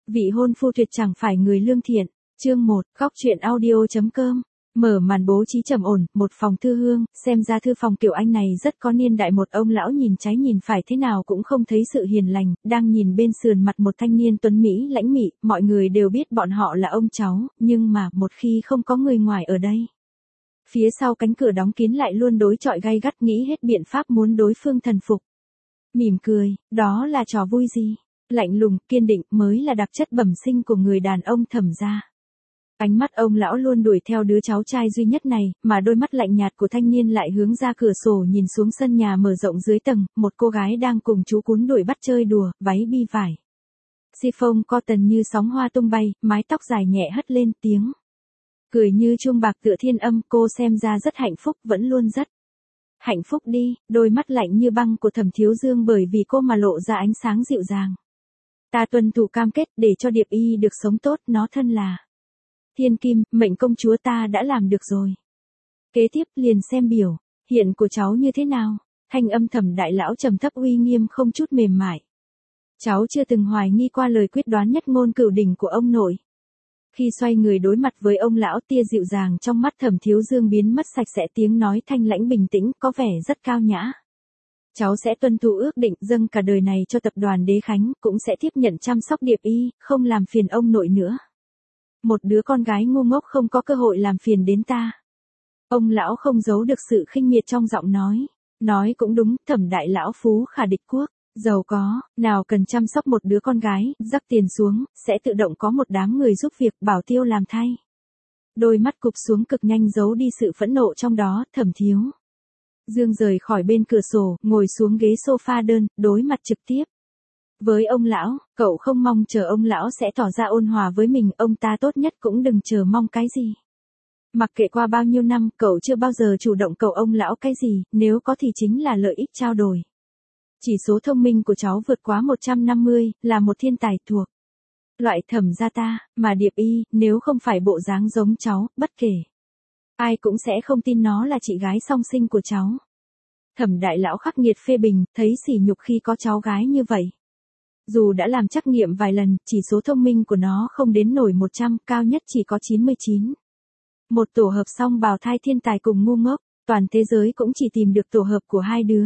Vị hôn phu tuyệt chẳng phải người lương thiện. Chương 1, góc truyện audio.com. Mở màn bố trí trầm ổn, một phòng thư hương, xem ra thư phòng kiểu anh này rất có niên đại. Một ông lão nhìn trái nhìn phải thế nào cũng không thấy sự hiền lành, đang nhìn bên sườn mặt một thanh niên tuấn Mỹ lãnh mị, mọi người đều biết bọn họ là ông cháu, nhưng mà một khi không có người ngoài ở đây. Phía sau cánh cửa đóng kín lại luôn đối chọi gay gắt, nghĩ hết biện pháp muốn đối phương thần phục. Mỉm cười, đó là trò vui gì? Lạnh lùng, kiên định mới là đặc chất bẩm sinh của người đàn ông Thẩm gia. Ánh mắt ông lão luôn đuổi theo đứa cháu trai duy nhất này, mà đôi mắt lạnh nhạt của thanh niên lại hướng ra cửa sổ nhìn xuống sân nhà mở rộng dưới tầng, một cô gái đang cùng chú cún đuổi bắt chơi đùa, váy bi vải. Chiffon cotton như sóng hoa tung bay, mái tóc dài nhẹ hất lên, tiếng cười như chuông bạc tựa thiên âm. Cô xem ra rất hạnh phúc, vẫn luôn rất hạnh phúc đi. Đôi mắt lạnh như băng của Thẩm Thiếu Dương bởi vì cô mà lộ ra ánh sáng dịu dàng. Ta tuân thủ cam kết để cho Điệp Y được sống tốt, nó thân là thiên kim, mệnh công chúa ta đã làm được rồi. Kế tiếp liền xem biểu hiện của cháu như thế nào. Thanh âm Thẩm đại lão trầm thấp uy nghiêm, không chút mềm mại. Cháu chưa từng hoài nghi qua lời quyết đoán nhất ngôn cửu đỉnh của ông nội. Khi xoay người đối mặt với ông lão, tia dịu dàng trong mắt Thẩm Thiếu Dương biến mất sạch sẽ, tiếng nói thanh lãnh bình tĩnh, có vẻ rất cao nhã. Cháu sẽ tuân thủ ước định, dâng cả đời này cho tập đoàn Đế Khánh, cũng sẽ tiếp nhận chăm sóc Điệp Y, không làm phiền ông nội nữa. Một đứa con gái ngu ngốc không có cơ hội làm phiền đến ta. Ông lão không giấu được sự khinh miệt trong giọng nói. Nói cũng đúng, Thẩm đại lão phú khả địch quốc, giàu có, nào cần chăm sóc một đứa con gái, rắc tiền xuống, sẽ tự động có một đám người giúp việc, bảo tiêu làm thay. Đôi mắt cụp xuống cực nhanh giấu đi sự phẫn nộ trong đó. Thẩm Thiếu Dương rời khỏi bên cửa sổ, ngồi xuống ghế sofa đơn, đối mặt trực tiếp với ông lão. Cậu không mong chờ ông lão sẽ tỏ ra ôn hòa với mình, ông ta tốt nhất cũng đừng chờ mong cái gì. Mặc kệ qua bao nhiêu năm, cậu chưa bao giờ chủ động cầu ông lão cái gì, nếu có thì chính là lợi ích trao đổi. Chỉ số thông minh của cháu vượt quá 150, là một thiên tài thuộc loại Thẩm gia ta, mà Điệp Y, nếu không phải bộ dáng giống cháu, bất kể ai cũng sẽ không tin nó là chị gái song sinh của cháu. Thẩm đại lão khắc nghiệt phê bình, thấy sỉ nhục khi có cháu gái như vậy. Dù đã làm trắc nghiệm vài lần, chỉ số thông minh của nó không đến nổi 100, cao nhất chỉ có 99. Một tổ hợp song bào thai thiên tài cùng ngu ngốc, toàn thế giới cũng chỉ tìm được tổ hợp của hai đứa.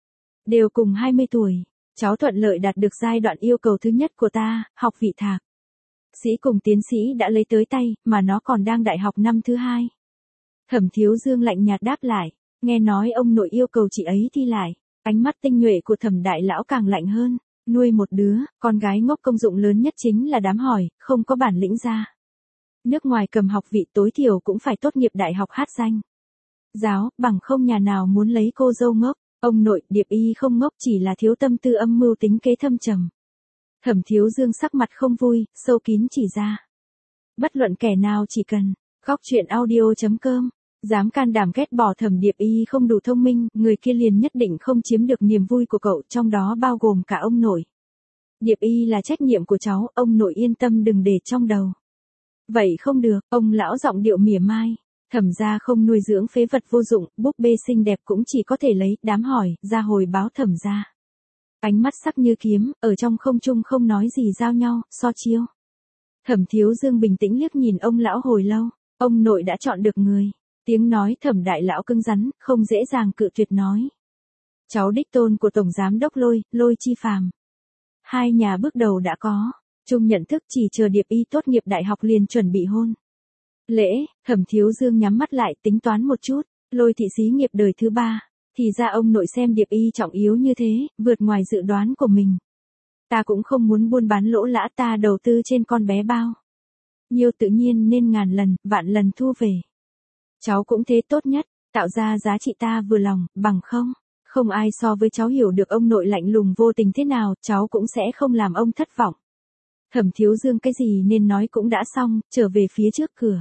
Đều cùng 20 tuổi, cháu thuận lợi đạt được giai đoạn yêu cầu thứ nhất của ta, học vị thạc sĩ cùng tiến sĩ đã lấy tới tay, mà nó còn đang đại học năm thứ 2. Thẩm Thiếu Dương lạnh nhạt đáp lại, nghe nói ông nội yêu cầu chị ấy thi lại. Ánh mắt tinh nhuệ của Thẩm đại lão càng lạnh hơn. Nuôi một đứa con gái ngốc công dụng lớn nhất chính là đám hỏi, không có bản lĩnh ra nước ngoài cầm học vị, tối thiểu cũng phải tốt nghiệp đại học hát danh giáo, bằng không nhà nào muốn lấy cô dâu ngốc. Ông nội, Điệp Y không ngốc, chỉ là thiếu tâm tư âm mưu tính kế thâm trầm. Thẩm Thiếu Dương sắc mặt không vui, sâu kín chỉ ra. Bất luận kẻ nào chỉ cần góc truyện audio.com, dám can đảm ghét bỏ Thẩm Điệp Y không đủ thông minh, người kia liền nhất định không chiếm được niềm vui của cậu, trong đó bao gồm cả ông nội. Điệp Y là trách nhiệm của cháu, ông nội yên tâm đừng để trong đầu. Vậy không được, ông lão giọng điệu mỉa mai. Thẩm gia không nuôi dưỡng phế vật vô dụng, búp bê xinh đẹp cũng chỉ có thể lấy đám hỏi ra hồi báo Thẩm gia. Ánh mắt sắc như kiếm, ở trong không trung không nói gì giao nhau, so chiêu. Thẩm Thiếu Dương bình tĩnh liếc nhìn ông lão hồi lâu. Ông nội đã chọn được người. Tiếng nói Thẩm đại lão cứng rắn, không dễ dàng cự tuyệt nói. Cháu đích tôn của Tổng Giám đốc Lôi Chi Phàm. Hai nhà bước đầu đã có chung nhận thức, chỉ chờ Điệp Y tốt nghiệp đại học liền chuẩn bị hôn lễ. Thẩm Thiếu Dương nhắm mắt lại tính toán một chút. Lôi thị xí nghiệp đời thứ 3. Thì ra ông nội xem Điệp Y trọng yếu như thế, vượt ngoài dự đoán của mình. Ta cũng không muốn buôn bán lỗ lã, ta đầu tư trên con bé bao nhiêu tự nhiên nên ngàn lần, vạn lần thu về. Cháu cũng thế, tốt nhất tạo ra giá trị ta vừa lòng, bằng không ai so với cháu hiểu được ông nội lạnh lùng vô tình thế nào, cháu cũng sẽ không làm ông thất vọng. Thẩm Thiếu Dương cái gì nên nói cũng đã xong, trở về phía trước cửa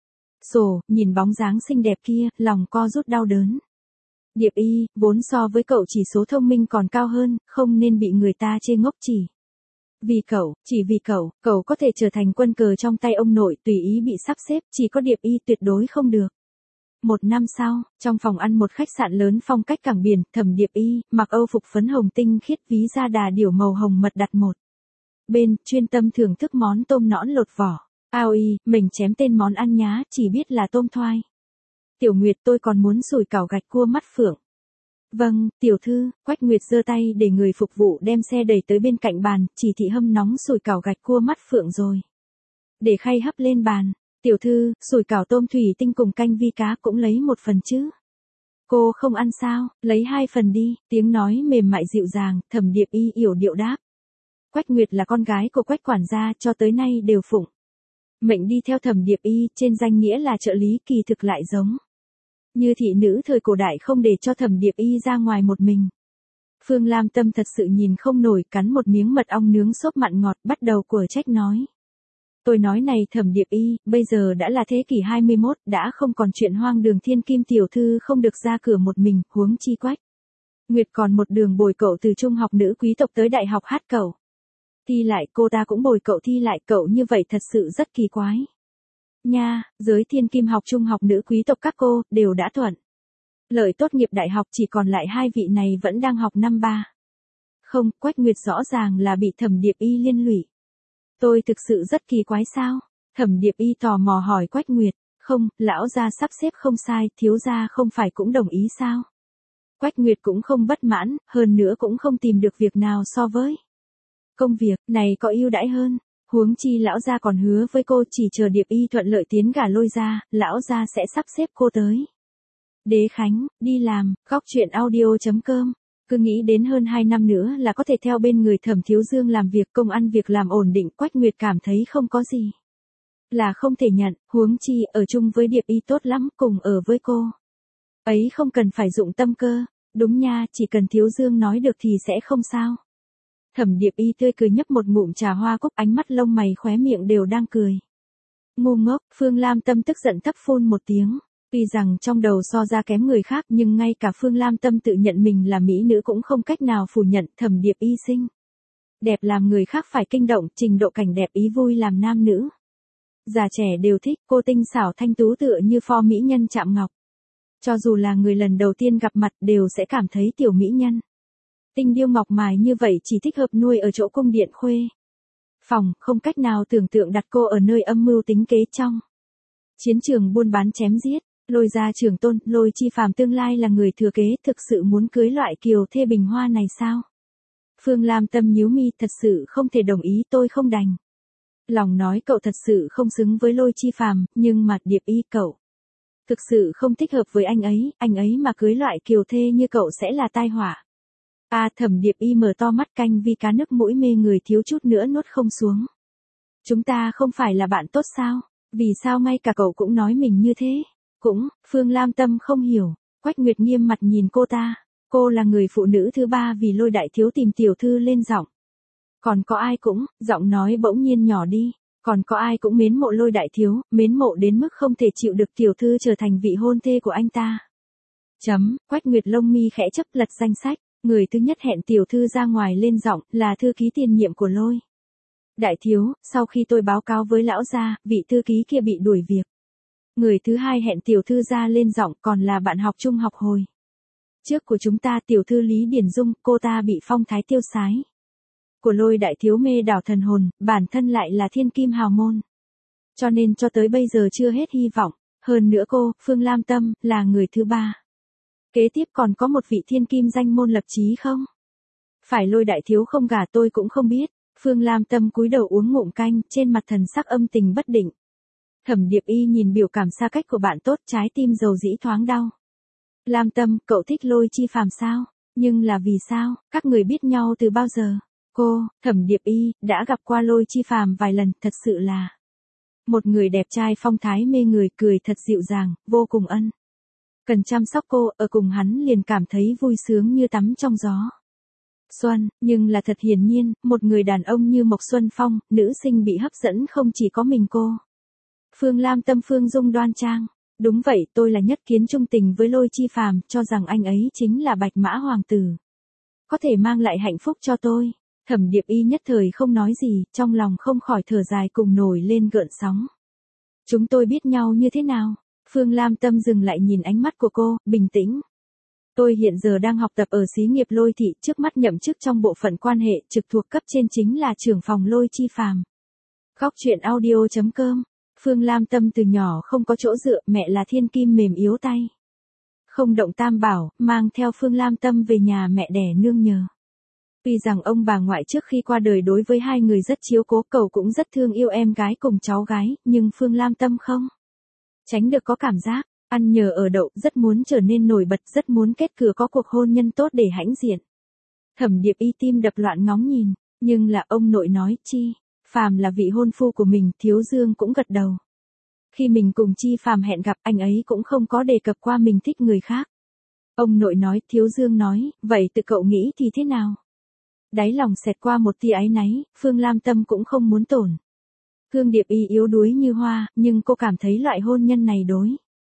sổ, nhìn bóng dáng xinh đẹp kia, lòng co rút đau đớn. Điệp Y, vốn so với cậu chỉ số thông minh còn cao hơn, không nên bị người ta chê ngốc chỉ vì cậu có thể trở thành quân cờ trong tay ông nội, tùy ý bị sắp xếp, chỉ có Điệp Y tuyệt đối không được. Một năm sau, trong phòng ăn một khách sạn lớn phong cách cảng biển, Thẩm Điệp Y, mặc Âu phục phấn hồng tinh khiết, ví da đà điểu màu hồng mật đặt một bên, chuyên tâm thưởng thức món tôm nõn lột vỏ. Aoi, mình chém tên món ăn nhá, chỉ biết là tôm thoai. Tiểu Nguyệt tôi còn muốn sủi cảo gạch cua mắt phượng. Vâng, tiểu thư, Quách Nguyệt giơ tay để người phục vụ đem xe đẩy tới bên cạnh bàn, chỉ thị hâm nóng sủi cảo gạch cua mắt phượng rồi. Để khay hấp lên bàn, tiểu thư, sủi cảo tôm thủy tinh cùng canh vi cá cũng lấy một phần chứ. Cô không ăn sao, lấy 2 phần đi, tiếng nói mềm mại dịu dàng, Thẩm Điệp Y yểu điệu đáp. Quách Nguyệt là con gái của Quách quản gia cho tới nay đều phụng mệnh đi theo Thẩm Điệp Y, trên danh nghĩa là trợ lý kỳ thực lại giống như thị nữ thời cổ đại không để cho Thẩm Điệp Y ra ngoài một mình. Phương Lam Tâm thật sự nhìn không nổi, cắn một miếng mật ong nướng xốp mặn ngọt, bắt đầu của trách nói. Tôi nói này Thẩm Điệp Y, bây giờ đã là thế kỷ 21, đã không còn chuyện hoang đường thiên kim tiểu thư không được ra cửa một mình, huống chi Quách Nguyệt còn một đường bồi cậu từ trung học nữ quý tộc tới đại học hát cậu. Thi lại cô ta cũng bồi cậu thi lại cậu, như vậy thật sự rất kỳ quái. Nha, giới thiên kim học trung học nữ quý tộc các cô đều đã thuận lợi tốt nghiệp đại học, chỉ còn lại 2 vị này vẫn đang học năm 3. Không, Quách Nguyệt rõ ràng là bị Thẩm Điệp Y liên lụy. Tôi thực sự rất kỳ quái sao? Thẩm Điệp Y tò mò hỏi Quách Nguyệt. Không, lão gia sắp xếp không sai, thiếu gia không phải cũng đồng ý sao? Quách Nguyệt cũng không bất mãn, hơn nữa cũng không tìm được việc nào so với công việc này có ưu đãi hơn. Huống chi lão gia còn hứa với cô chỉ chờ Điệp Y thuận lợi tiến gả Lôi gia, lão gia sẽ sắp xếp cô tới Đế Khánh, đi làm. Góc truyện audio.com. Cứ nghĩ đến hơn 2 năm nữa là có thể theo bên người Thẩm Thiếu Dương làm việc, công ăn việc làm ổn định, Quách Nguyệt cảm thấy không có gì là không thể nhận, huống chi ở chung với Điệp Y tốt lắm, cùng ở với cô ấy không cần phải dụng tâm cơ. Đúng nha, chỉ cần Thiếu Dương nói được thì sẽ không sao. Thẩm Điệp Y tươi cười nhấp một ngụm trà hoa cúc, ánh mắt lông mày khóe miệng đều đang cười. Ngu ngốc, Phương Lam Tâm tức giận thấp phun một tiếng. Tuy rằng trong đầu so ra kém người khác, nhưng ngay cả Phương Lam Tâm tự nhận mình là mỹ nữ cũng không cách nào phủ nhận. Thẩm Điệp Y xinh đẹp làm người khác phải kinh động, trình độ cảnh đẹp ý vui làm nam nữ già trẻ đều thích, cô tinh xảo thanh tú tựa như pho mỹ nhân chạm ngọc. Cho dù là người lần đầu tiên gặp mặt đều sẽ cảm thấy tiểu mỹ nhân tinh điêu ngọc mài như vậy chỉ thích hợp nuôi ở chỗ cung điện khuê phòng, không cách nào tưởng tượng đặt cô ở nơi âm mưu tính kế trong chiến trường buôn bán chém giết. Lôi gia trưởng tôn, Lôi Chi Phàm tương lai là người thừa kế, thực sự muốn cưới loại kiều thê bình hoa này sao? Phương Lam Tâm nhíu mi, thật sự không thể đồng ý, tôi không đành lòng nói cậu thật sự không xứng với Lôi Chi Phàm, nhưng mà Điệp Y cậu thực sự không thích hợp với anh ấy mà cưới loại kiều thê như cậu sẽ là tai họa. Thẩm Điệp Y mở to mắt, canh vi cá nước mũi mê người thiếu chút nữa nuốt không xuống. Chúng ta không phải là bạn tốt sao? Vì sao ngay cả cậu cũng nói mình như thế? Cũng, Phương Lam Tâm không hiểu. Quách Nguyệt nghiêm mặt nhìn cô ta. Cô là người phụ nữ thứ 3 vì Lôi đại thiếu tìm tiểu thư lên giọng. Còn có ai cũng, giọng nói bỗng nhiên nhỏ đi. Còn có ai cũng mến mộ Lôi đại thiếu, mến mộ đến mức không thể chịu được tiểu thư trở thành vị hôn thê của anh ta. Quách Nguyệt lông mi khẽ chấp, lật danh sách. Người thứ nhất hẹn tiểu thư ra ngoài lên giọng là thư ký tiền nhiệm của Lôi đại thiếu, sau khi tôi báo cáo với lão gia, vị thư ký kia bị đuổi việc. Người thứ hai hẹn tiểu thư ra lên giọng còn là bạn học trung học hồi trước của chúng ta, tiểu thư Lý Điển Dung, cô ta bị phong thái tiêu sái của Lôi đại thiếu mê đảo thần hồn, bản thân lại là thiên kim hào môn. Cho nên cho tới bây giờ chưa hết hy vọng. Hơn nữa cô, Phương Lam Tâm, là người thứ 3. Kế tiếp còn có một vị thiên kim danh môn lập chí không? Phải Lôi đại thiếu không gả tôi cũng không biết. Phương Lam Tâm cúi đầu uống ngụm canh, trên mặt thần sắc âm tình bất định. Thẩm Điệp Y nhìn biểu cảm xa cách của bạn tốt, trái tim dầu dĩ thoáng đau. Lam Tâm, cậu thích Lôi Chi Phàm sao? Nhưng là vì sao? Các người biết nhau từ bao giờ? Cô, Thẩm Điệp Y, đã gặp qua Lôi Chi Phàm vài lần, thật sự là một người đẹp trai phong thái mê người, cười thật dịu dàng, vô cùng ân cần chăm sóc cô, ở cùng hắn liền cảm thấy vui sướng như tắm trong gió xuân. Nhưng là thật hiển nhiên, một người đàn ông như Mộc Xuân Phong, nữ sinh bị hấp dẫn không chỉ có mình cô. Phương Lam Tâm phương dung đoan trang. Đúng vậy, tôi là nhất kiến trung tình với Lôi Chi Phàm, cho rằng anh ấy chính là bạch mã hoàng tử, có thể mang lại hạnh phúc cho tôi. Thẩm Điệp Y nhất thời không nói gì, trong lòng không khỏi thở dài cùng nổi lên gợn sóng. Chúng tôi biết nhau như thế nào? Phương Lam Tâm dừng lại nhìn ánh mắt của cô, bình tĩnh Tôi hiện giờ đang học tập ở xí nghiệp Lôi Thị, trước mắt nhậm chức trong bộ phận quan hệ trực thuộc cấp trên chính là trưởng phòng Lôi Chi Phàm. Góc truyện audio.com. Phương Lam Tâm từ nhỏ không có chỗ dựa, mẹ là thiên kim mềm yếu tay. Không động tam bảo, mang theo Phương Lam Tâm về nhà mẹ đẻ nương nhờ. Tuy rằng ông bà ngoại trước khi qua đời đối với hai người rất chiếu cố, cậu cũng rất thương yêu em gái cùng cháu gái, nhưng Phương Lam Tâm không tránh được có cảm giác, ăn nhờ ở đậu, rất muốn trở nên nổi bật, rất muốn kết cửa có cuộc hôn nhân tốt để hãnh diện. Thẩm Điệp Y tim đập loạn ngóng nhìn, nhưng là ông nội nói Chi Phàm là vị hôn phu của mình, Thiếu Dương cũng gật đầu. Khi mình cùng Chi Phàm hẹn gặp, anh ấy cũng không có đề cập qua mình thích người khác. Ông nội nói, Thiếu Dương nói, vậy tự cậu nghĩ thì thế nào? Đáy lòng xẹt qua một tia áy náy, Phương Lam Tâm cũng không muốn tổn thương Điệp Y yếu đuối như hoa, nhưng cô cảm thấy loại hôn nhân này đối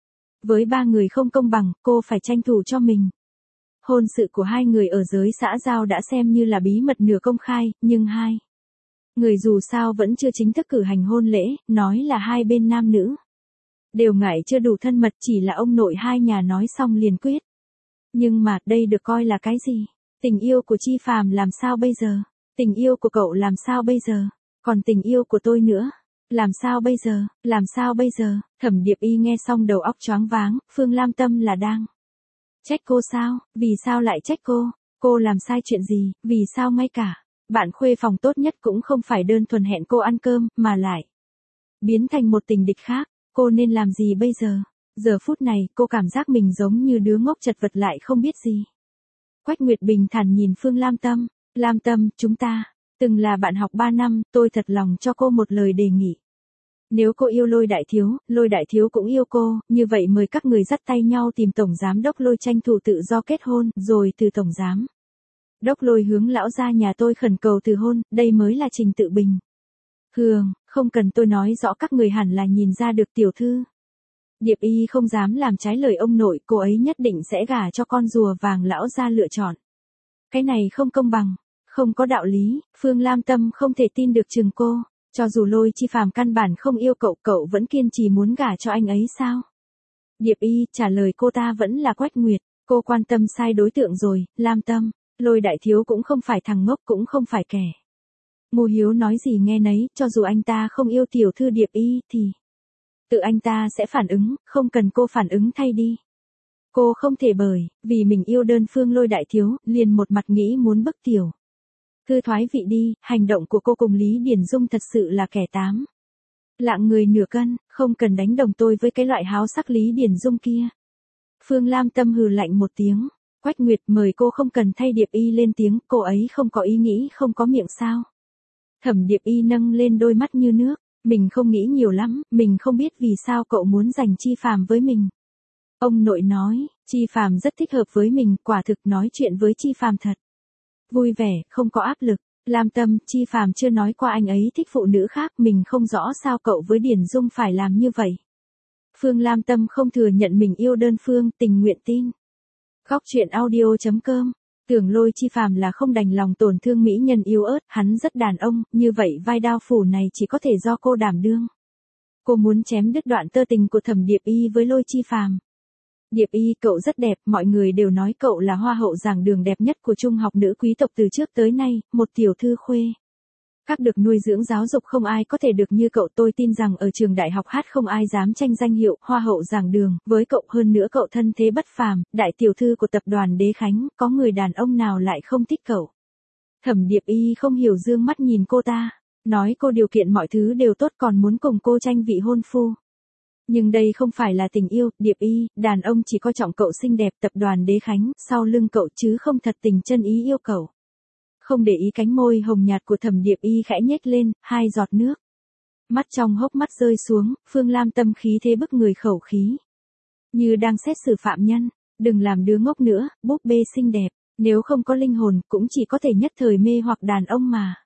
với ba người không công bằng, cô phải tranh thủ cho mình. Hôn sự của hai người ở giới xã giao đã xem như là bí mật nửa công khai, nhưng hai người dù sao vẫn chưa chính thức cử hành hôn lễ, nói là hai bên nam nữ đều ngại chưa đủ thân mật, chỉ là ông nội hai nhà nói xong liền quyết. Nhưng mà, đây được coi là cái gì? Tình yêu của Chi Phàm làm sao bây giờ? Tình yêu của cậu làm sao bây giờ? Còn tình yêu của tôi nữa? Làm sao bây giờ? Làm sao bây giờ? Thẩm Điệp Y nghe xong đầu óc choáng váng, Phương Lam Tâm là đang trách cô sao? Vì sao lại trách cô? Cô làm sai chuyện gì? Vì sao ngay cả bạn khuê phòng tốt nhất cũng không phải đơn thuần hẹn cô ăn cơm, mà lại biến thành một tình địch khác? Cô nên làm gì bây giờ? Giờ phút này, cô cảm giác mình giống như đứa ngốc chật vật lại không biết gì. Quách Nguyệt bình thản nhìn Phương Lam Tâm. Lam Tâm, chúng ta từng là bạn học 3 năm, tôi thật lòng cho cô một lời đề nghị. Nếu cô yêu Lôi đại thiếu cũng yêu cô, như vậy mời các người dắt tay nhau tìm tổng giám đốc Lôi tranh thủ tự do kết hôn, rồi từ tổng giám đốc Lôi hướng lão gia nhà tôi khẩn cầu từ hôn, đây mới là trình tự bình thường, không cần tôi nói rõ, các người hẳn là nhìn ra được tiểu thư. Điệp Y không dám làm trái lời ông nội, cô ấy nhất định sẽ gả cho con rùa vàng lão gia lựa chọn. Cái này không công bằng, không có đạo lý, Phương Lam Tâm không thể tin được chừng cô, cho dù Lôi Chi Phàm căn bản không yêu cậu, cậu vẫn kiên trì muốn gả cho anh ấy sao? Điệp Y trả lời cô ta vẫn là Quách Nguyệt, cô quan tâm sai đối tượng rồi, Lam Tâm, Lôi đại thiếu cũng không phải thằng ngốc, cũng không phải kẻ ngu hiếu nói gì nghe nấy, cho dù anh ta không yêu tiểu thư Điệp Y thì tự anh ta sẽ phản ứng, không cần cô phản ứng thay đi. Cô không thể bởi vì mình yêu đơn phương Lôi đại thiếu, liền một mặt nghĩ muốn bức tiểu thư thoái vị đi, hành động của cô cùng Lý Điển Dung thật sự là kẻ tám lạng người nửa cân, không cần đánh đồng tôi với cái loại háo sắc Lý Điển Dung kia. Phương Lam Tâm hừ lạnh một tiếng, Quách Nguyệt mời cô không cần thay Điệp Y lên tiếng, cô ấy không có ý nghĩ, không có miệng sao? Thẩm Điệp Y nâng lên đôi mắt như nước, mình không nghĩ nhiều lắm, mình không biết vì sao cậu muốn giành Chi Phàm với mình. Ông nội nói, Chi Phàm rất thích hợp với mình, quả thực nói chuyện với Chi Phàm thật vui vẻ, không có áp lực. Lam Tâm, Chi Phàm chưa nói qua anh ấy thích phụ nữ khác, mình không rõ sao cậu với Điển Dung phải làm như vậy. Phương Lam Tâm không thừa nhận mình yêu đơn phương, tình nguyện tin. Góc truyện audio.com. Tưởng Lôi Chi Phàm là không đành lòng tổn thương mỹ nhân yếu ớt, hắn rất đàn ông, như vậy vai đao phủ này chỉ có thể do cô đảm đương. Cô muốn chém đứt đoạn tơ tình của Thẩm Điệp Y với Lôi Chi Phàm. Điệp Y, cậu rất đẹp, mọi người đều nói cậu là hoa hậu giảng đường đẹp nhất của trung học nữ quý tộc từ trước tới nay, một tiểu thư khuê các được nuôi dưỡng giáo dục không ai có thể được như cậu, tôi tin rằng ở trường đại học hát không ai dám tranh danh hiệu hoa hậu giảng đường với cậu, hơn nữa cậu thân thế bất phàm, đại tiểu thư của tập đoàn Đế Khánh, có người đàn ông nào lại không thích cậu. Thẩm Điệp Y không hiểu, dương mắt nhìn cô ta, nói cô điều kiện mọi thứ đều tốt còn muốn cùng cô tranh vị hôn phu. Nhưng đây không phải là tình yêu, Điệp Y, đàn ông chỉ coi trọng cậu xinh đẹp, tập đoàn Đế Khánh, sau lưng cậu chứ không thật tình chân ý yêu cậu. Không để ý cánh môi hồng nhạt của Thẩm Điệp Y khẽ nhếch lên, hai giọt nước mắt trong hốc mắt rơi xuống, Phương Lam Tâm khí thế bức người, khẩu khí như đang xét xử phạm nhân. Đừng làm đứa ngốc nữa, búp bê xinh đẹp, nếu không có linh hồn, cũng chỉ có thể nhất thời mê hoặc đàn ông mà.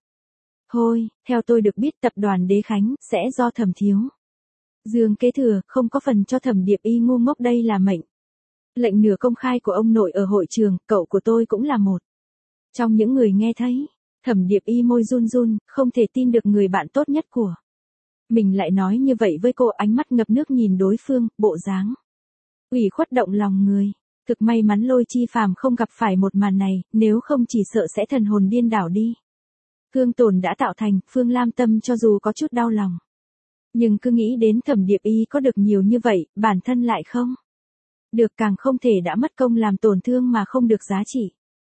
Thôi, theo tôi được biết tập đoàn Đế Khánh sẽ do Thẩm Thiếu Dương kế thừa, không có phần cho Thẩm Điệp Y ngu ngốc, đây là mệnh lệnh nửa công khai của ông nội ở hội trường, cậu của tôi cũng là một trong những người nghe thấy. Thẩm Điệp Y môi run run, không thể tin được người bạn tốt nhất của mình lại nói như vậy với cô, ánh mắt ngập nước nhìn đối phương, bộ dáng ủy khuất động lòng người. Thực may mắn Lôi Chi Phàm không gặp phải một màn này, nếu không chỉ sợ sẽ thần hồn điên đảo đi. Thương tổn đã tạo thành, Phương Lam Tâm cho dù có chút đau lòng. Nhưng cứ nghĩ đến Thẩm Điệp Y có được nhiều như vậy, bản thân lại không. Được, càng không thể đã mất công làm tổn thương mà không được giá trị.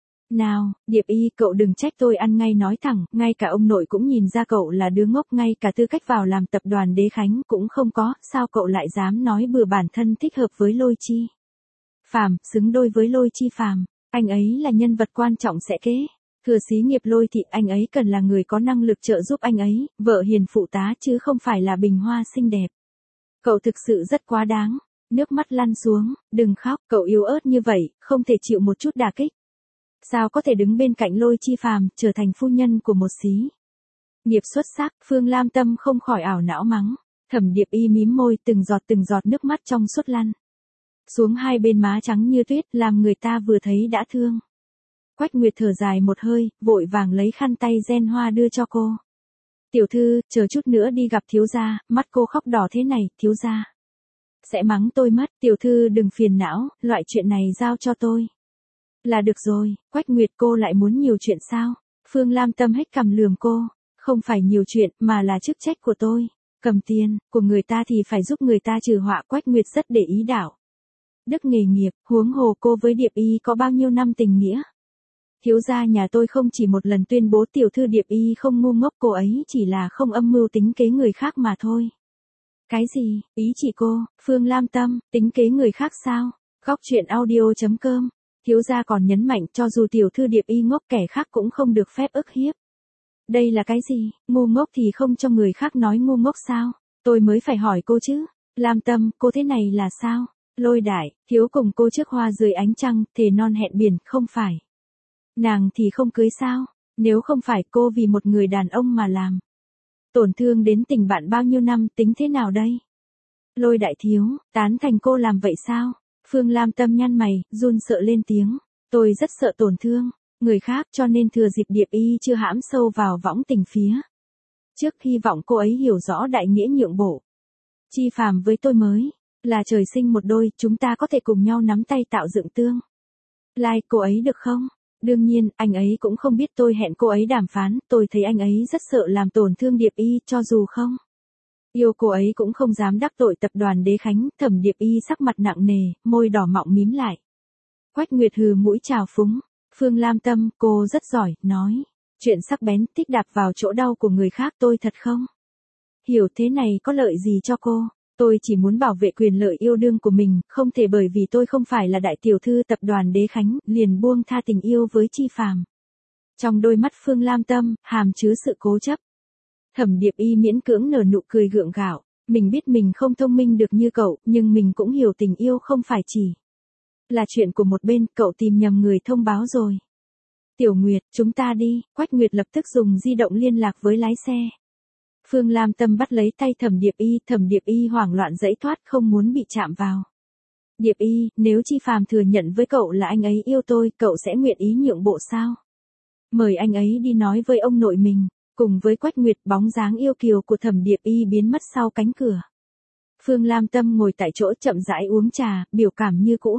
Nào, Điệp Y, cậu đừng trách tôi ăn ngay nói thẳng, ngay cả ông nội cũng nhìn ra cậu là đứa ngốc, ngay cả tư cách vào làm tập đoàn Đế Khánh cũng không có, sao cậu lại dám nói bừa bản thân thích hợp với Lôi Chi Phàm, xứng đôi với Lôi Chi Phàm, anh ấy là nhân vật quan trọng sẽ kế thừa xí nghiệp Lôi thị, anh ấy cần là người có năng lực trợ giúp anh ấy, vợ hiền phụ tá chứ không phải là bình hoa xinh đẹp. Cậu thực sự rất quá đáng. Nước mắt lăn xuống, đừng khóc, cậu yếu ớt như vậy, không thể chịu một chút đả kích. Sao có thể đứng bên cạnh Lôi Chi Phàm, trở thành phu nhân của một xí nghiệp xuất sắc, Phương Lam Tâm không khỏi ảo não mắng. Thẩm Điệp Y mím môi, từng giọt nước mắt trong suốt lăn xuống hai bên má trắng như tuyết, làm người ta vừa thấy đã thương. Quách Nguyệt thở dài một hơi, vội vàng lấy khăn tay gen hoa đưa cho cô. Tiểu thư, chờ chút nữa đi gặp thiếu gia, mắt cô khóc đỏ thế này, thiếu gia sẽ mắng tôi mất, tiểu thư đừng phiền não, loại chuyện này giao cho tôi là được rồi. Quách Nguyệt, cô lại muốn nhiều chuyện sao? Phương Lam Tâm hết cằm lườm cô. Không phải nhiều chuyện, mà là chức trách của tôi. Cầm tiền của người ta thì phải giúp người ta trừ họa. Quách Nguyệt rất để ý đạo đức nghề nghiệp, huống hồ cô với Điệp Y có bao nhiêu năm tình nghĩa. Thiếu gia nhà tôi không chỉ một lần tuyên bố tiểu thư Điệp Y không ngu ngốc, cô ấy chỉ là không âm mưu tính kế người khác mà thôi. Cái gì, ý chị cô, Phương Lam Tâm, tính kế người khác sao? Góc truyện audio.com. Thiếu gia còn nhấn mạnh cho dù tiểu thư Điệp Y ngốc, kẻ khác cũng không được phép ức hiếp. Đây là cái gì, ngu ngốc thì không cho người khác nói ngu ngốc sao? Tôi mới phải hỏi cô chứ. Lam Tâm, cô thế này là sao? Lôi Đại, thiếu cùng cô trước hoa dưới ánh trăng, thề non hẹn biển, không phải. Nàng thì không cưới sao? Nếu không phải cô vì một người đàn ông mà làm tổn thương đến tình bạn bao nhiêu năm, tính thế nào đây? Lôi Đại thiếu, tán thành cô làm vậy sao? Phương Lam Tâm nhăn mày, run sợ lên tiếng. Tôi rất sợ tổn thương người khác, cho nên thừa dịp Điệp Y chưa hãm sâu vào võng tình phía trước, hy vọng cô ấy hiểu rõ đại nghĩa nhượng bộ. Chi Phàm với tôi mới là trời sinh một đôi, chúng ta có thể cùng nhau nắm tay tạo dựng tương lai, cô ấy được không? Đương nhiên, anh ấy cũng không biết tôi hẹn cô ấy đàm phán, tôi thấy anh ấy rất sợ làm tổn thương Điệp Y, cho dù không yêu cô ấy cũng không dám đắc tội tập đoàn Đế Khánh. Thẩm Điệp Y sắc mặt nặng nề, môi đỏ mọng mím lại. Quách Nguyệt hừ mũi trào phúng. Phương Lam Tâm, cô rất giỏi, nói chuyện sắc bén, thích đạp vào chỗ đau của người khác, tôi thật không hiểu thế này có lợi gì cho cô. Tôi chỉ muốn bảo vệ quyền lợi yêu đương của mình, không thể bởi vì tôi không phải là đại tiểu thư tập đoàn Đế Khánh, liền buông tha tình yêu với Chi Phàm. Trong đôi mắt Phương Lam Tâm, hàm chứa sự cố chấp. Thẩm Điệp Y miễn cưỡng nở nụ cười gượng gạo, mình biết mình không thông minh được như cậu, nhưng mình cũng hiểu tình yêu không phải chỉ là chuyện của một bên, cậu tìm nhầm người thông báo rồi. Tiểu Nguyệt, chúng ta đi. Quách Nguyệt lập tức dùng di động liên lạc với lái xe. Phương Lam Tâm bắt lấy tay Thẩm Điệp Y hoảng loạn giãy thoát, không muốn bị chạm vào. Điệp Y, nếu Chi Phàm thừa nhận với cậu là anh ấy yêu tôi, cậu sẽ nguyện ý nhượng bộ sao? Mời anh ấy đi nói với ông nội mình. Cùng với Quách Nguyệt, bóng dáng yêu kiều của Thẩm Điệp Y biến mất sau cánh cửa. Phương Lam Tâm ngồi tại chỗ chậm rãi uống trà, biểu cảm như cũ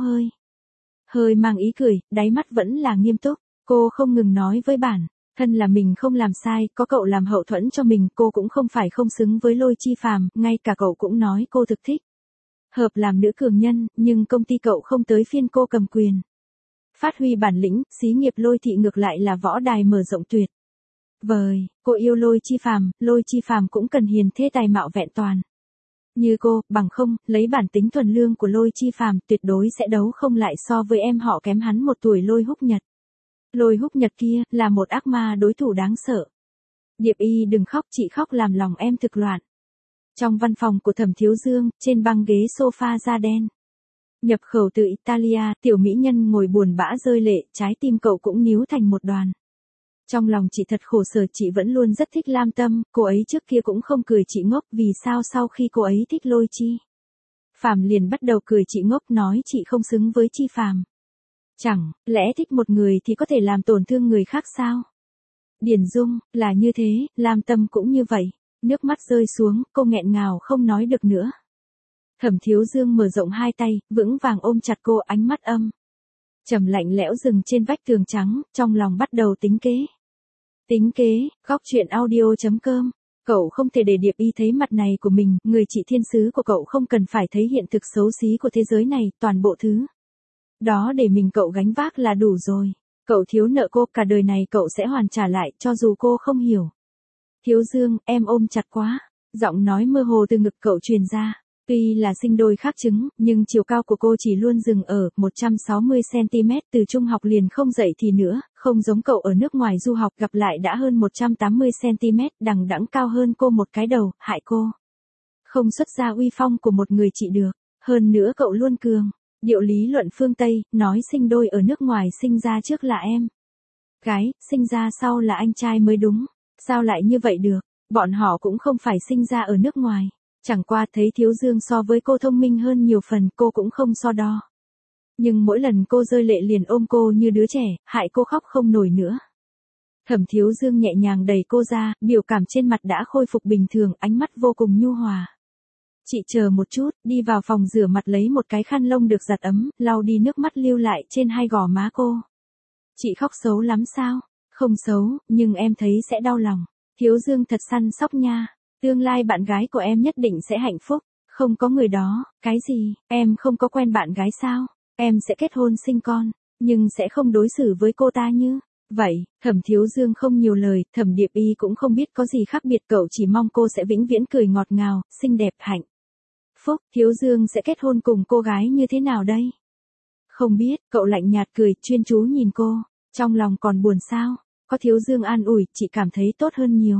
hơi mang ý cười, đáy mắt vẫn là nghiêm túc. Cô không ngừng nói với bản thân là mình không làm sai, có cậu làm hậu thuẫn cho mình, cô cũng không phải không xứng với Lôi Chi Phàm, ngay cả cậu cũng nói cô thực thích hợp làm nữ cường nhân, nhưng công ty cậu không tới phiên cô cầm quyền phát huy bản lĩnh, xí nghiệp Lôi thị ngược lại là võ đài mở rộng tuyệt vời. Cô yêu Lôi Chi Phàm cũng cần hiền thê tài mạo vẹn toàn như cô, bằng không, lấy bản tính thuần lương của Lôi Chi Phàm, tuyệt đối sẽ đấu không lại so với em họ kém hắn một tuổi Lôi Húc Nhật. Lôi Húc Nhật kia, là một ác ma đối thủ đáng sợ. Điệp Y đừng khóc, chị khóc làm lòng em thực loạn. Trong văn phòng của Thẩm Thiếu Dương, trên băng ghế sofa da đen. Nhập khẩu từ Italia, tiểu mỹ nhân ngồi buồn bã rơi lệ, trái tim cậu cũng níu thành một đoàn. Trong lòng chị thật khổ sở, chị vẫn luôn rất thích Lam Tâm, cô ấy trước kia cũng không cười chị ngốc, vì sao sau khi cô ấy thích Lôi Chi Phàm liền bắt đầu cười chị ngốc, nói chị không xứng với Chi Phàm. Chẳng lẽ thích một người thì có thể làm tổn thương người khác sao? Điền Dung, là như thế, Lam Tâm cũng như vậy. Nước mắt rơi xuống, cô nghẹn ngào không nói được nữa. Thẩm Thiếu Dương mở rộng hai tay, vững vàng ôm chặt cô, ánh mắt Trầm lạnh lẽo dừng trên vách tường trắng, trong lòng bắt đầu tính kế. Tính kế, góc truyện audio.com. Cậu không thể để Điệp Y thấy mặt này của mình, người chị thiên sứ của cậu không cần phải thấy hiện thực xấu xí của thế giới này, toàn bộ thứ đó để mình cậu gánh vác là đủ rồi. Cậu thiếu nợ cô, cả đời này cậu sẽ hoàn trả lại, cho dù cô không hiểu. Thiếu Dương, em ôm chặt quá. Giọng nói mơ hồ từ ngực cậu truyền ra. Tuy là sinh đôi khác trứng, nhưng chiều cao của cô chỉ luôn dừng ở 160cm, từ trung học liền không dậy thì nữa, không giống cậu ở nước ngoài du học gặp lại đã hơn 180cm, đằng đẵng cao hơn cô một cái đầu, hại cô không xuất ra uy phong của một người chị được. Hơn nữa cậu luôn cường điệu lý luận phương Tây, nói sinh đôi ở nước ngoài sinh ra trước là em gái, sinh ra sau là anh trai mới đúng. Sao lại như vậy được? Bọn họ cũng không phải sinh ra ở nước ngoài. Chẳng qua thấy Thiếu Dương so với cô thông minh hơn nhiều phần, cô cũng không so đo. Nhưng mỗi lần cô rơi lệ liền ôm cô như đứa trẻ, hại cô khóc không nổi nữa. Thẩm Thiếu Dương nhẹ nhàng đẩy cô ra, biểu cảm trên mặt đã khôi phục bình thường, ánh mắt vô cùng nhu hòa. Chị chờ một chút, đi vào phòng rửa mặt lấy một cái khăn lông được giặt ấm, lau đi nước mắt lưu lại trên hai gò má cô. Chị khóc xấu lắm sao? Không xấu, nhưng em thấy sẽ đau lòng. Thiếu Dương thật săn sóc nha. Tương lai bạn gái của em nhất định sẽ hạnh phúc. Không có người đó. Cái gì? Em không có quen bạn gái sao? Em sẽ kết hôn sinh con, nhưng sẽ không đối xử với cô ta như vậy. Thẩm Thiếu Dương không nhiều lời, Thẩm Điệp Y cũng không biết có gì khác biệt, cậu chỉ mong cô sẽ vĩnh viễn cười ngọt ngào, xinh đẹp, hạnh phúc. Thiếu Dương sẽ kết hôn cùng cô gái như thế nào đây? Không biết, cậu lạnh nhạt cười, chuyên chú nhìn cô. Trong lòng còn buồn sao? Có Thiếu Dương an ủi, chị cảm thấy tốt hơn nhiều.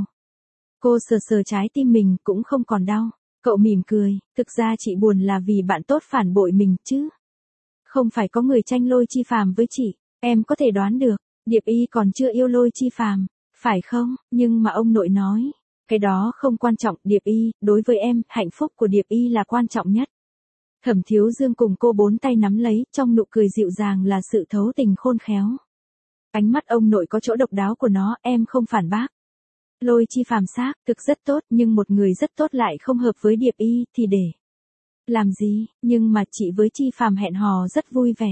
Cô sờ sờ trái tim mình, cũng không còn đau. Cậu mỉm cười, thực ra chị buồn là vì bạn tốt phản bội mình chứ. Không phải có người tranh Lôi Chi Phàm với chị, em có thể đoán được, Điệp Y còn chưa yêu Lôi Chi Phàm, phải không? Nhưng mà ông nội nói, cái đó không quan trọng, Điệp Y, đối với em, hạnh phúc của Điệp Y là quan trọng nhất. Thẩm Thiếu Dương cùng cô bốn tay nắm lấy, trong nụ cười dịu dàng là sự thấu tình khôn khéo. Ánh mắt ông nội có chỗ độc đáo của nó, em không phản bác. Lôi Chi Phàm xác thực rất tốt, nhưng một người rất tốt lại không hợp với Điệp Y, thì để làm gì? Nhưng mà chị với Chi Phàm hẹn hò rất vui vẻ.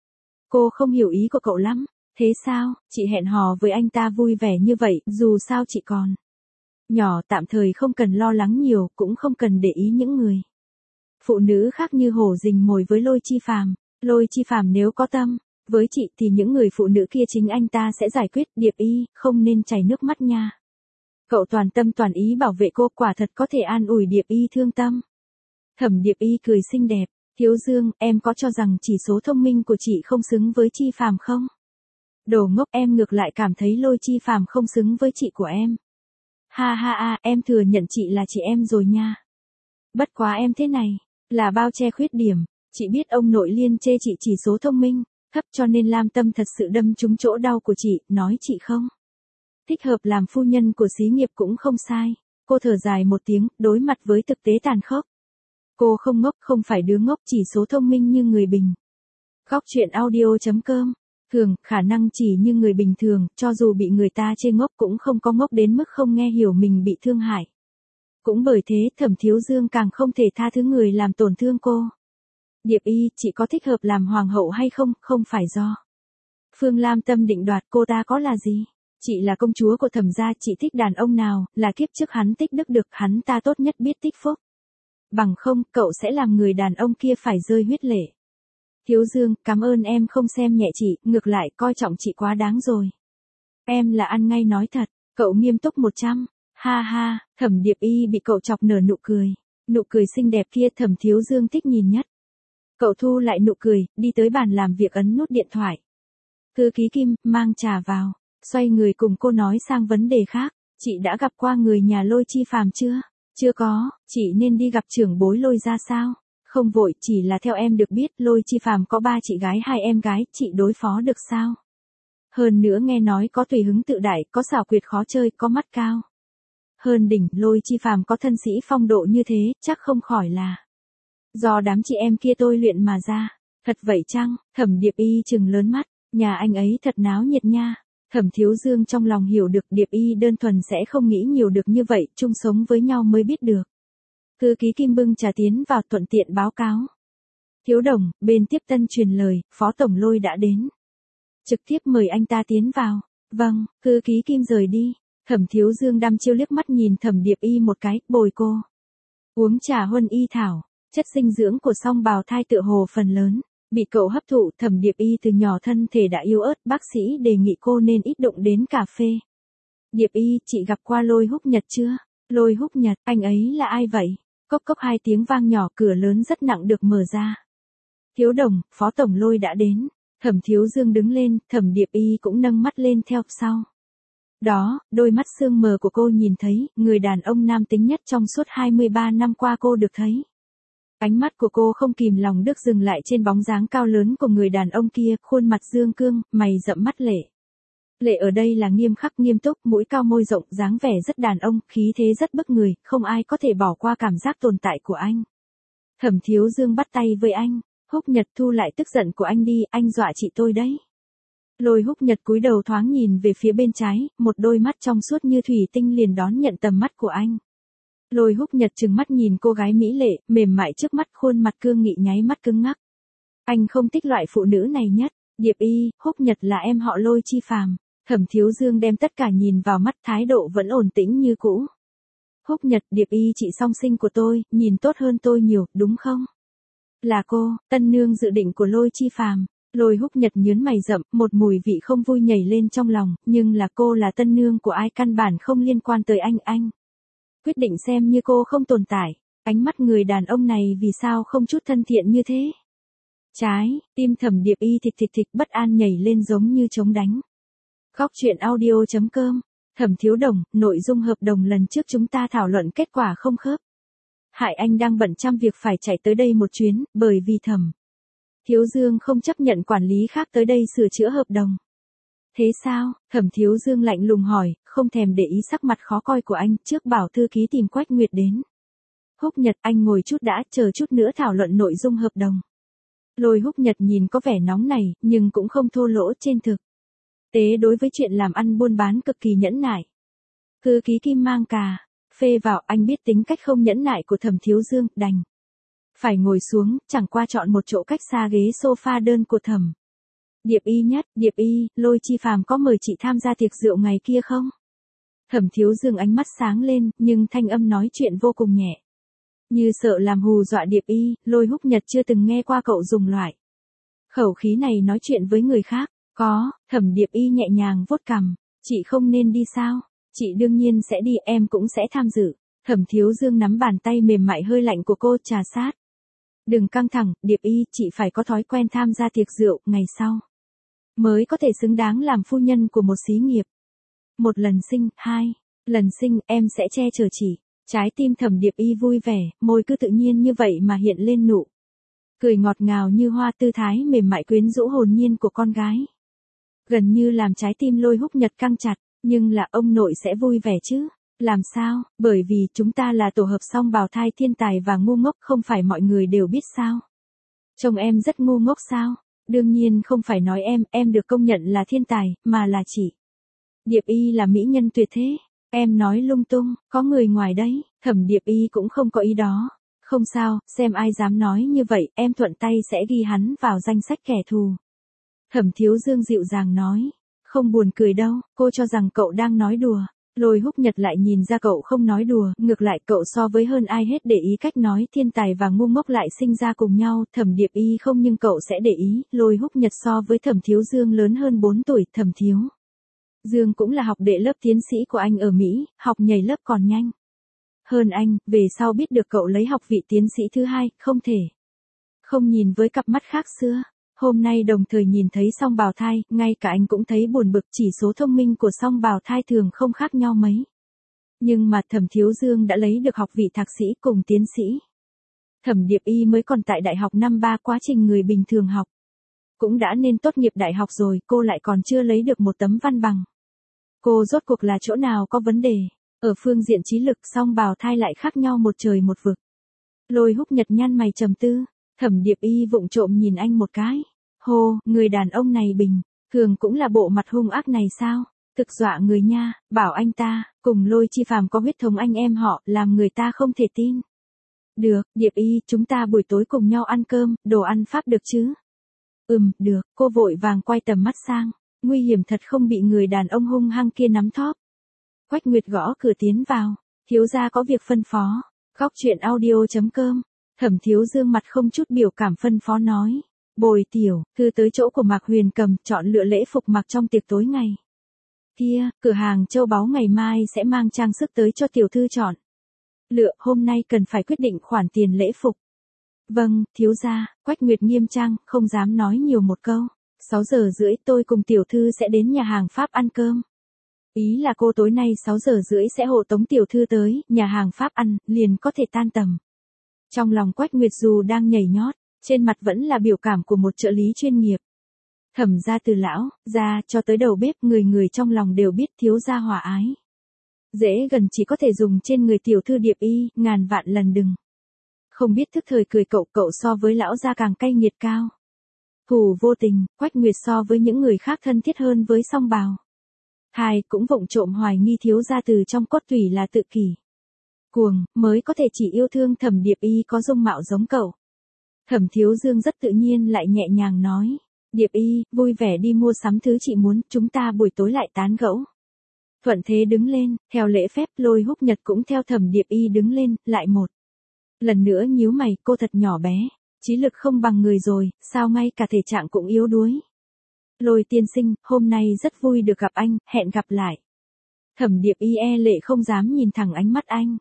Cô không hiểu ý của cậu lắm. Thế sao? Chị hẹn hò với anh ta vui vẻ như vậy, dù sao chị còn nhỏ, tạm thời không cần lo lắng nhiều, cũng không cần để ý những người phụ nữ khác như hổ rình mồi với Lôi Chi Phàm. Lôi Chi Phàm nếu có tâm với chị thì những người phụ nữ kia chính anh ta sẽ giải quyết. Điệp Y, không nên chảy nước mắt nha. Cậu toàn tâm toàn ý bảo vệ cô, quả thật có thể an ủi Điệp Y thương tâm. Thẩm Điệp Y cười xinh đẹp. Thiếu Dương, em có cho rằng chỉ số thông minh của chị không xứng với Chi Phàm không? Đồ ngốc, em ngược lại cảm thấy Lôi Chi Phàm không xứng với chị của em. Ha ha ha, em thừa nhận chị là chị em rồi nha. Bất quá em thế này, là bao che khuyết điểm. Chị biết ông nội Liên chê chị chỉ số thông minh thấp, cho nên Lam Tâm thật sự đâm trúng chỗ đau của chị, nói chị không thích hợp làm phu nhân của xí nghiệp cũng không sai. Cô thở dài một tiếng, đối mặt với thực tế tàn khốc. Cô không ngốc, không phải đứa ngốc, chỉ số thông minh như người bình. Góc truyện audio.com. Thường, khả năng chỉ như người bình thường, cho dù bị người ta chê ngốc cũng không có ngốc đến mức không nghe hiểu mình bị thương hại. Cũng bởi thế, Thẩm Thiếu Dương càng không thể tha thứ người làm tổn thương cô. Điệp Y, chị có thích hợp làm hoàng hậu hay không, không phải do Phương Lam Tâm định đoạt, cô ta có là gì? Chị là công chúa của Thẩm gia, chị thích đàn ông nào, là kiếp trước hắn tích đức được, hắn ta tốt nhất biết tích phúc. Bằng không, cậu sẽ làm người đàn ông kia phải rơi huyết lệ. Thiếu Dương, cảm ơn em không xem nhẹ chị, ngược lại coi trọng chị quá đáng rồi. Em là ăn ngay nói thật, cậu nghiêm túc 100. Ha ha, Thẩm Điệp Y bị cậu chọc nở nụ cười. Nụ cười xinh đẹp kia Thẩm Thiếu Dương thích nhìn nhất. Cậu thu lại nụ cười, đi tới bàn làm việc ấn nút điện thoại. Thư ký Kim, mang trà vào, xoay người cùng cô nói sang vấn đề khác. Chị đã gặp qua người nhà Lôi Chi Phàm chưa? Chưa có, chị nên đi gặp trưởng bối Lôi ra sao? Không vội, chỉ là theo em được biết Lôi Chi Phàm có 3 chị gái 2 em gái, chị đối phó được sao? Hơn nữa nghe nói có tùy hứng tự đại, có xảo quyệt khó chơi, có mắt cao hơn đỉnh. Lôi Chi Phàm có thân sĩ phong độ như thế, chắc không khỏi là do đám chị em kia tôi luyện mà ra. Thật vậy chăng? Thẩm Điệp Y trừng lớn mắt, nhà anh ấy thật náo nhiệt nha. Thẩm Thiếu Dương trong lòng hiểu được Điệp Y đơn thuần sẽ không nghĩ nhiều được như vậy, chung sống với nhau mới biết được. Thư ký Kim bưng trà tiến vào thuận tiện báo cáo. Thiếu Đồng, bên tiếp tân truyền lời, Phó Tổng Lôi đã đến. Trực tiếp mời anh ta tiến vào. Vâng, thư ký Kim rời đi. Thẩm Thiếu Dương đăm chiêu liếc mắt nhìn Thẩm Điệp Y một cái, bồi cô. Uống trà huân y thảo, chất dinh dưỡng của song bào thai tựa hồ phần lớn bị cậu hấp thụ. Thẩm Điệp Y từ nhỏ thân thể đã yếu ớt, bác sĩ đề nghị cô nên ít đụng đến cà phê. Điệp Y, chị gặp qua Lôi Húc Nhật chưa? Lôi Húc Nhật, anh ấy là ai vậy? Cốc cốc hai tiếng vang nhỏ, cửa lớn rất nặng được mở ra. Thiếu Đồng, Phó Tổng Lôi đã đến. Thẩm Thiếu Dương đứng lên, Thẩm Điệp Y cũng nâng mắt lên theo sau. Đó, đôi mắt sương mờ của cô nhìn thấy, người đàn ông nam tính nhất trong suốt 23 năm qua cô được thấy. Ánh mắt của cô không kìm lòng được dừng lại trên bóng dáng cao lớn của người đàn ông kia, khuôn mặt dương cương, mày rậm mắt lệ. Lệ ở đây là nghiêm khắc nghiêm túc, mũi cao môi rộng, dáng vẻ rất đàn ông, khí thế rất bức người, không ai có thể bỏ qua cảm giác tồn tại của anh. Thẩm Thiếu Dương bắt tay với anh. Húc Nhật, thu lại tức giận của anh đi, anh dọa chị tôi đấy. Lôi Húc Nhật cúi đầu thoáng nhìn về phía bên trái, một đôi mắt trong suốt như thủy tinh liền đón nhận tầm mắt của anh. Lôi Húc Nhật trừng mắt nhìn cô gái mỹ lệ, mềm mại trước mắt, khuôn mặt cương nghị nháy mắt cứng ngắc. Anh không thích loại phụ nữ này nhất. Điệp Y, Húc Nhật là em họ Lôi Chi Phàm. Thẩm Thiếu Dương đem tất cả nhìn vào mắt, thái độ vẫn ổn tĩnh như cũ. Húc Nhật, Điệp Y chị song sinh của tôi, nhìn tốt hơn tôi nhiều, đúng không? Là cô, tân nương dự định của Lôi Chi Phàm. Lôi Húc Nhật nhớn mày rậm, một mùi vị không vui nhảy lên trong lòng, nhưng là cô là tân nương của ai căn bản không liên quan tới anh. Quyết định xem như cô không tồn tại. Ánh mắt người đàn ông này vì sao không chút thân thiện như thế? Trái, tim Thẩm Điệp Y thịch thịch bất an nhảy lên giống như trống đánh. Góc truyện audio.com. Thẩm Thiếu Đồng, nội dung hợp đồng lần trước chúng ta thảo luận kết quả không khớp. Hại anh đang bận trăm việc phải chạy tới đây một chuyến, bởi vì Thẩm Thiếu Dương không chấp nhận quản lý khác tới đây sửa chữa hợp đồng. Thế sao? Thẩm Thiếu Dương lạnh lùng hỏi, không thèm để ý sắc mặt khó coi của anh, trước bảo thư ký tìm Quách Nguyệt đến. Húc Nhật, anh ngồi chút đã, chờ chút nữa thảo luận nội dung hợp đồng. Lôi Húc Nhật nhìn có vẻ nóng này, nhưng cũng không thô lỗ, trên thực tế đối với chuyện làm ăn buôn bán cực kỳ nhẫn nại. Thư ký Kim mang cà phê vào, anh biết tính cách không nhẫn nại của Thẩm Thiếu Dương, đành phải ngồi xuống, chẳng qua chọn một chỗ cách xa ghế sofa đơn của Thẩm Điệp Y nhất. Điệp Y, Lôi Chi Phàm có mời chị tham gia tiệc rượu ngày kia không? Thẩm Thiếu Dương ánh mắt sáng lên, nhưng thanh âm nói chuyện vô cùng nhẹ. Như sợ làm hù dọa Điệp Y, Lôi Húc Nhật chưa từng nghe qua cậu dùng loại khẩu khí này nói chuyện với người khác. Có, Thẩm Điệp Y nhẹ nhàng vuốt cằm. Chị không nên đi sao? Chị đương nhiên sẽ đi, em cũng sẽ tham dự. Thẩm Thiếu Dương nắm bàn tay mềm mại hơi lạnh của cô trà sát. Đừng căng thẳng, Điệp Y, chị phải có thói quen tham gia tiệc rượu, ngày sau mới có thể xứng đáng làm phu nhân của một xí nghiệp. Một lần sinh, hai lần sinh, em sẽ che chở chị. Trái tim Thẩm Điệp Y vui vẻ, môi cứ tự nhiên như vậy mà hiện lên nụ cười ngọt ngào như hoa, tư thái mềm mại quyến rũ hồn nhiên của con gái. Gần như làm trái tim Lôi Húc Nhật căng chặt, nhưng là ông nội sẽ vui vẻ chứ? Làm sao? Bởi vì chúng ta là tổ hợp song bào thai thiên tài và ngu ngốc, không phải mọi người đều biết sao? Chồng em rất ngu ngốc sao? Đương nhiên không phải nói em được công nhận là thiên tài, mà là chị Điệp Y là mỹ nhân tuyệt thế. Em nói lung tung, có người ngoài đấy. Thẩm Điệp Y cũng không có ý đó. Không sao, xem ai dám nói như vậy, em thuận tay sẽ ghi hắn vào danh sách kẻ thù. Thẩm Thiếu Dương dịu dàng nói. Không buồn cười đâu, cô cho rằng cậu đang nói đùa. Lôi Húc Nhật lại nhìn ra cậu không nói đùa, ngược lại cậu so với hơn ai hết để ý cách nói thiên tài và ngu ngốc lại sinh ra cùng nhau. Thẩm Điệp Y không, nhưng cậu sẽ để ý. Lôi Húc Nhật so với Thẩm Thiếu Dương lớn hơn 4 tuổi, Thẩm Thiếu Dương cũng là học đệ lớp tiến sĩ của anh ở Mỹ, học nhảy lớp còn nhanh hơn anh. Về sau biết được cậu lấy học vị tiến sĩ thứ 2, không thể không nhìn với cặp mắt khác xưa. Hôm nay đồng thời nhìn thấy song bào thai, ngay cả anh cũng thấy buồn bực, chỉ số thông minh của song bào thai thường không khác nhau mấy. Nhưng mà Thẩm Thiếu Dương đã lấy được học vị thạc sĩ cùng tiến sĩ. Thẩm Điệp Y mới còn tại đại học năm 3, quá trình người bình thường học cũng đã nên tốt nghiệp đại học rồi, cô lại còn chưa lấy được một tấm văn bằng. Cô rốt cuộc là chỗ nào có vấn đề? Ở phương diện trí lực, song bào thai lại khác nhau một trời một vực. Lôi Húc Nhật nhăn mày trầm tư. Thẩm Điệp Y vụng trộm nhìn anh một cái. Hồ, người đàn ông này bình thường cũng là bộ mặt hung ác này sao? Thực dọa người nha, bảo anh ta cùng Lôi Chi Phàm có huyết thống anh em họ, làm người ta không thể tin. Được, Điệp Y, chúng ta buổi tối cùng nhau ăn cơm, đồ ăn Pháp được chứ? Được, cô vội vàng quay tầm mắt sang. Nguy hiểm thật không bị người đàn ông hung hăng kia nắm thóp. Quách Nguyệt gõ cửa tiến vào. Thiếu gia có việc phân phó. Góc chuyện audio.com. Thẩm Thiếu Dương mặt không chút biểu cảm phân phó nói. Bồi tiểu, thư tới chỗ của Mạc Huyền Cầm, chọn lựa lễ phục mặc trong tiệc tối ngày. Kia, cửa hàng châu báu ngày mai sẽ mang trang sức tới cho tiểu thư chọn. Lựa, hôm nay cần phải quyết định khoản tiền lễ phục. Vâng, thiếu gia. Quách Nguyệt nghiêm trang, không dám nói nhiều một câu. 6:30 tôi cùng tiểu thư sẽ đến nhà hàng Pháp ăn cơm. Ý là cô tối nay 6:30 sẽ hộ tống tiểu thư tới, nhà hàng Pháp ăn, liền có thể tan tầm. Trong lòng Quách Nguyệt dù đang nhảy nhót, trên mặt vẫn là biểu cảm của một trợ lý chuyên nghiệp. Thẩm gia từ lão, ra, cho tới đầu bếp, người người trong lòng đều biết thiếu gia hòa ái. Dễ gần chỉ có thể dùng trên người tiểu thư Điệp Y, ngàn vạn lần đừng. Không biết thức thời cười cậu so với lão gia càng cay nghiệt cao. Thù vô tình, Quách Nguyệt so với những người khác thân thiết hơn với Song Bào. Hai, cũng vụng trộm hoài nghi thiếu gia từ trong cốt tủy là tự kỷ. Cuồng, mới có thể chỉ yêu thương Thẩm Điệp Y có dung mạo giống cậu. Thẩm Thiếu Dương rất tự nhiên lại nhẹ nhàng nói. Điệp Y, vui vẻ đi mua sắm thứ chị muốn, chúng ta buổi tối lại tán gẫu. Thuận thế đứng lên, theo lễ phép Lôi Húc Nhật cũng theo Thẩm Điệp Y đứng lên, lại một. Lần nữa nhíu mày, cô thật nhỏ bé, trí lực không bằng người rồi, sao ngay cả thể trạng cũng yếu đuối. Lôi tiên sinh, hôm nay rất vui được gặp anh, hẹn gặp lại. Thẩm Điệp Y e lệ không dám nhìn thẳng ánh mắt anh.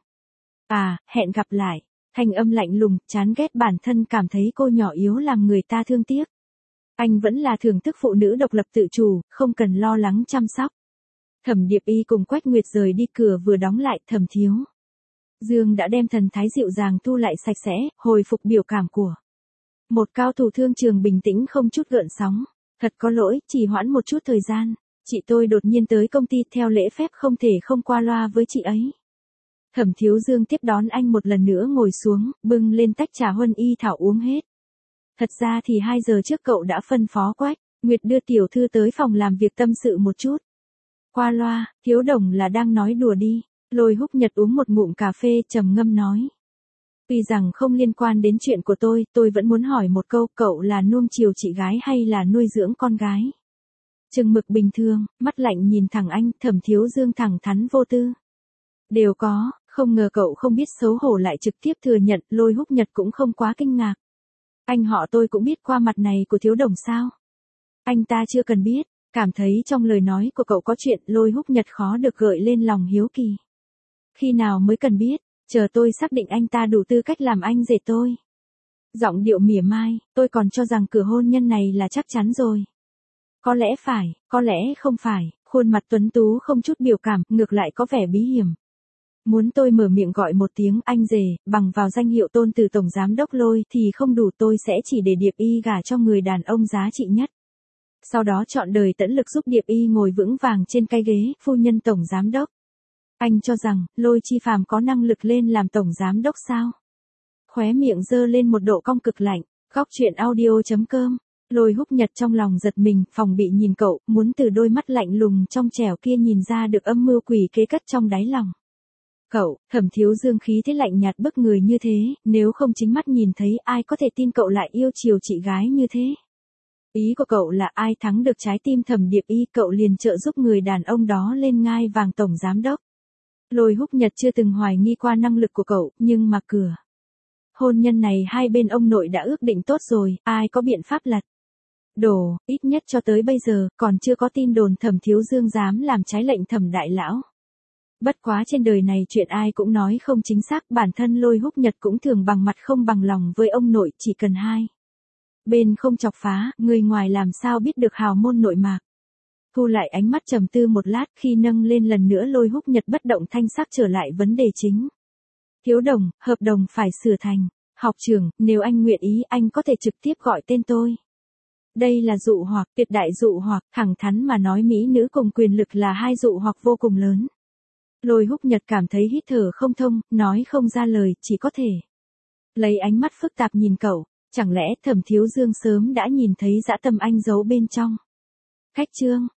À, hẹn gặp lại. Thanh âm lạnh lùng, chán ghét bản thân cảm thấy cô nhỏ yếu làm người ta thương tiếc. Anh vẫn là thưởng thức phụ nữ độc lập tự chủ, không cần lo lắng chăm sóc. Thẩm Điệp Y cùng Quách Nguyệt rời đi, cửa vừa đóng lại, Thẩm Thiếu Dương đã đem thần thái dịu dàng thu lại sạch sẽ, hồi phục biểu cảm của một cao thủ thương trường bình tĩnh không chút gợn sóng. Thật có lỗi, chỉ hoãn một chút thời gian. Chị tôi đột nhiên tới công ty, theo lễ phép không thể không qua loa với chị ấy. Thẩm Thiếu Dương tiếp đón anh một lần nữa ngồi xuống, bưng lên tách trà huân y thảo uống hết. Thật ra thì 2 giờ trước cậu đã phân phó Quách Nguyệt đưa tiểu thư tới phòng làm việc tâm sự một chút. Qua loa, Thiếu Đồng là đang nói đùa đi. Lôi Húc Nhật uống một ngụm cà phê trầm ngâm nói. Tuy rằng không liên quan đến chuyện của tôi vẫn muốn hỏi một câu, cậu là nuông chiều chị gái hay là nuôi dưỡng con gái? Chừng mực bình thường, mắt lạnh nhìn thẳng anh, Thẩm Thiếu Dương thẳng thắn vô tư. Đều có, không ngờ cậu không biết xấu hổ lại trực tiếp thừa nhận. Lôi Húc Nhật cũng không quá kinh ngạc. Anh họ tôi cũng biết qua mặt này của Thiếu Đồng sao? Anh ta chưa cần biết, cảm thấy trong lời nói của cậu có chuyện. Lôi Húc Nhật khó được gợi lên lòng hiếu kỳ. Khi nào mới cần biết, chờ tôi xác định anh ta đủ tư cách làm anh rể tôi. Giọng điệu mỉa mai, tôi còn cho rằng cửa hôn nhân này là chắc chắn rồi. Có lẽ phải, có lẽ không phải, khuôn mặt tuấn tú không chút biểu cảm, ngược lại có vẻ bí hiểm. Muốn tôi mở miệng gọi một tiếng anh rể, bằng vào danh hiệu tôn từ tổng giám đốc Lôi thì không đủ, tôi sẽ chỉ để Điệp Y gả cho người đàn ông giá trị nhất. Sau đó chọn đời tẫn lực giúp Điệp Y ngồi vững vàng trên cái ghế, phu nhân tổng giám đốc. Anh cho rằng, Lôi Chi Phàm có năng lực lên làm tổng giám đốc sao? Khóe miệng giơ lên một độ cong cực lạnh. Góc chuyện audio.com. Lôi Húc Nhật trong lòng giật mình, phòng bị nhìn cậu, muốn từ đôi mắt lạnh lùng trong trẻo kia nhìn ra được âm mưu quỷ kế cất trong đáy lòng. Cậu, Thẩm Thiếu Dương khí thế lạnh nhạt bức người như thế, nếu không chính mắt nhìn thấy ai có thể tin cậu lại yêu chiều chị gái như thế. Ý của cậu là ai thắng được trái tim Thẩm Điệp Y, cậu liền trợ giúp người đàn ông đó lên ngai vàng tổng giám đốc. Lôi Húc Nhật chưa từng hoài nghi qua năng lực của cậu, nhưng mà cửa hôn nhân này hai bên ông nội đã ước định tốt rồi, ai có biện pháp lật đổ, ít nhất cho tới bây giờ, còn chưa có tin đồn Thẩm Thiếu Dương dám làm trái lệnh Thẩm đại lão. Bất quá trên đời này chuyện ai cũng nói không chính xác, bản thân Lôi Húc Nhật cũng thường bằng mặt không bằng lòng với ông nội, chỉ cần hai bên không chọc phá, người ngoài làm sao biết được hào môn nội mạc. Thu lại ánh mắt trầm tư một lát, khi nâng lên lần nữa Lôi Húc Nhật bất động thanh sắc trở lại vấn đề chính. Thiếu Đồng, hợp đồng phải sửa thành. Học trưởng, nếu anh nguyện ý anh có thể trực tiếp gọi tên tôi. Đây là dụ hoặc, tuyệt đại dụ hoặc, thẳng thắn mà nói mỹ nữ cùng quyền lực là hai dụ hoặc vô cùng lớn. Lôi Húc Nhật cảm thấy hít thở không thông, nói không ra lời, chỉ có thể lấy ánh mắt phức tạp nhìn cậu. Chẳng lẽ Thẩm Thiếu Dương sớm đã nhìn thấy dã tâm anh giấu bên trong? Khách trương,